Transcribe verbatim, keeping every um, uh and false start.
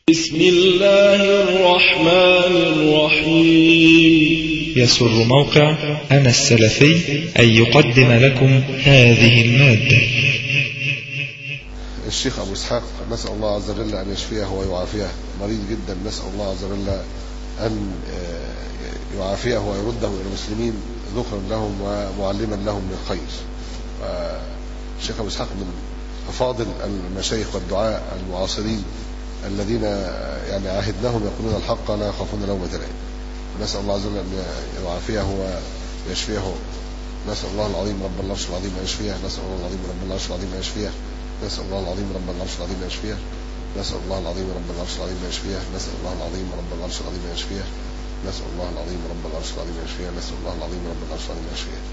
بسم الله الرحمن الرحيم. يسر موقع أنا السلفي أن يقدم لكم هذه المادة. الشيخ أبو إسحاق نسأل الله عز وجل أن يشفيه ويعافيه، مريض جدا، نسأل الله عز وجل أن يعافيه ويرده إلى المسلمين ذكرا لهم ومعلما لهم للخير. الشيخ أبو إسحاق من أفاضل المشايخ والدعاء المعاصرين الذين يعني عهدناهم يقولون الحق لا يخافون لومة لائم. نسأل الله عز وجل أن يعافيه ويشفيه. نسأل الله العظيم رب العرش العظيم أن يشفيه. نسأل الله العظيم رب العرش العظيم أن يشفيه. نسأل الله العظيم رب العرش العظيم أن يشفيه. نسأل الله العظيم رب العرش العظيم أن يشفيه. نسأل الله العظيم رب العرش العظيم أن يشفيه. نسأل الله العظيم رب العرش العظيم أن يشفيه. نسأل الله العظيم رب العرش العظيم أن يشفيه.